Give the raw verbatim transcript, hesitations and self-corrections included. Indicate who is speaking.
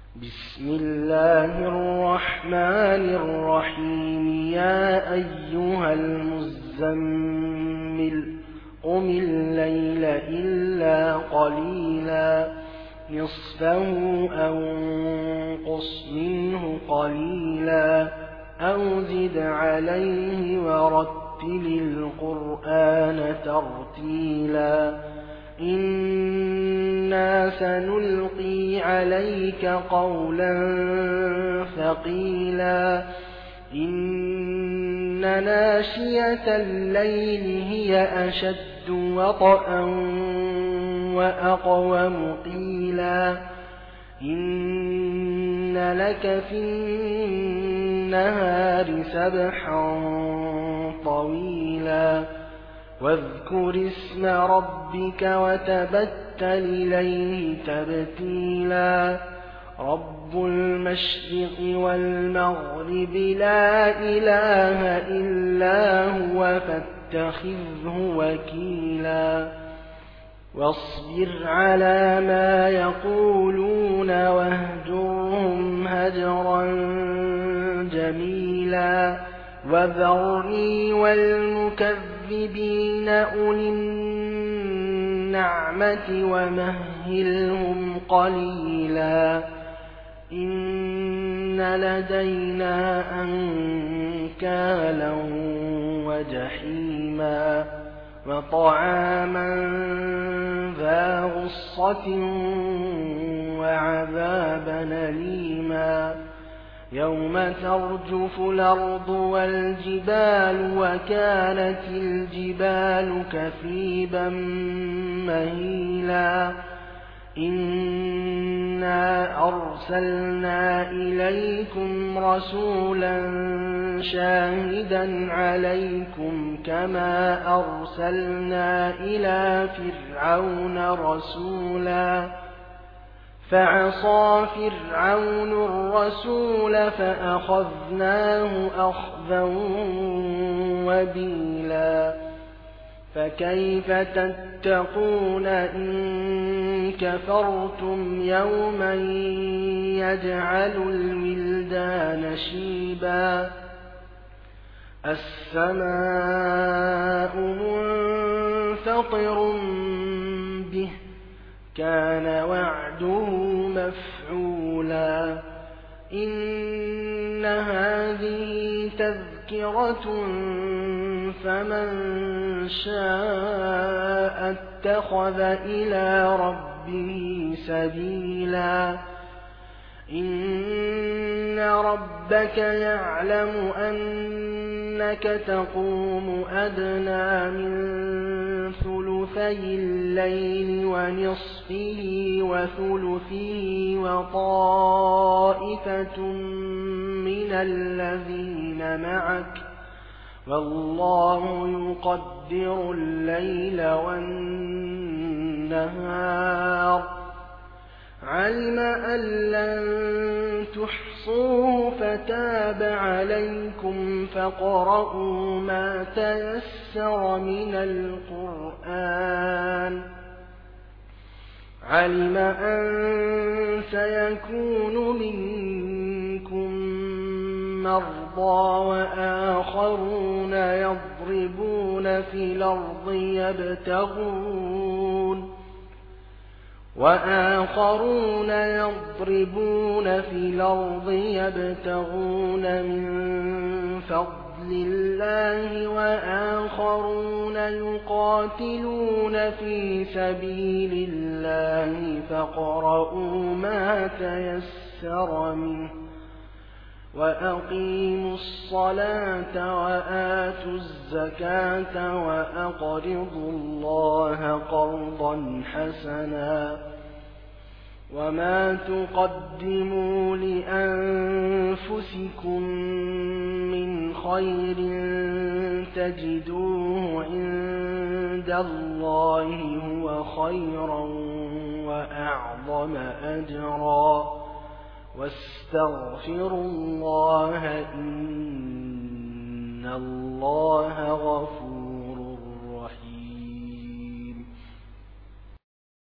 Speaker 1: بسم الله الرحمن الرحيم يا أيها المزمل قم الليل إلا قليلا نصفه أو انقص منه قليلا أو زد عليه ورتل القرآن ترتيلا إنا سنلقي عليك قولا ثقيلا إن ناشية الليل هي أشد وطئا وأقوم قيلا إن لك في النهار سبحا طويلا واذكر اسم ربك وتبتل إليه تبتيلا رب المشرق والمغرب لا إله إلا هو فاتخذه وكيلا واصبر على ما يقولون واهجرهم هجرا جميلا وذرني والمكذبين أولي النعمة ومهلهم قليلا إن لدينا أنكالا وجحيما وطعاما ذا غصة وعذابا أليما يوم ترجف الأرض والجبال وكانت الجبال كثيبا مهيلا إنا أرسلنا إليكم رسولا شاهدا عليكم كما أرسلنا إلى فرعون رسولا فعصى فرعون الرسول فأخذناه أخذا وبيلا فكيف تتقون إن كفرتم يوما يجعل الولدان شيبا السماء منفطر به كان وعده مفعولا إن هذه تذكرة فمن شاء اتخذ إلى ربه سبيلا إن ربك يعلم أنك تقوم أدنى من ثلثي الليل ونصفه وثلثه وطائفة من الذين معك والله يقدر الليل والنهار علم أن لن تحصوه فتاب عليكم فاقرؤوا ما تيسر من القرآن علم أن سيكون منكم مرضى وآخرون يضربون في الأرض يبتغون وآخرون يضربون في الأرض يبتغون من فضل الله وآخرون يقاتلون في سبيل الله فاقرؤوا ما تيسر منه وأقيموا الصلاة وآتوا الزكاة وأقرضوا الله قرضا حسنا وما تقدموا لأنفسكم من خير تجدوه عند الله هو خيرا وأعظم أجرا واستغفروا الله إن الله غفور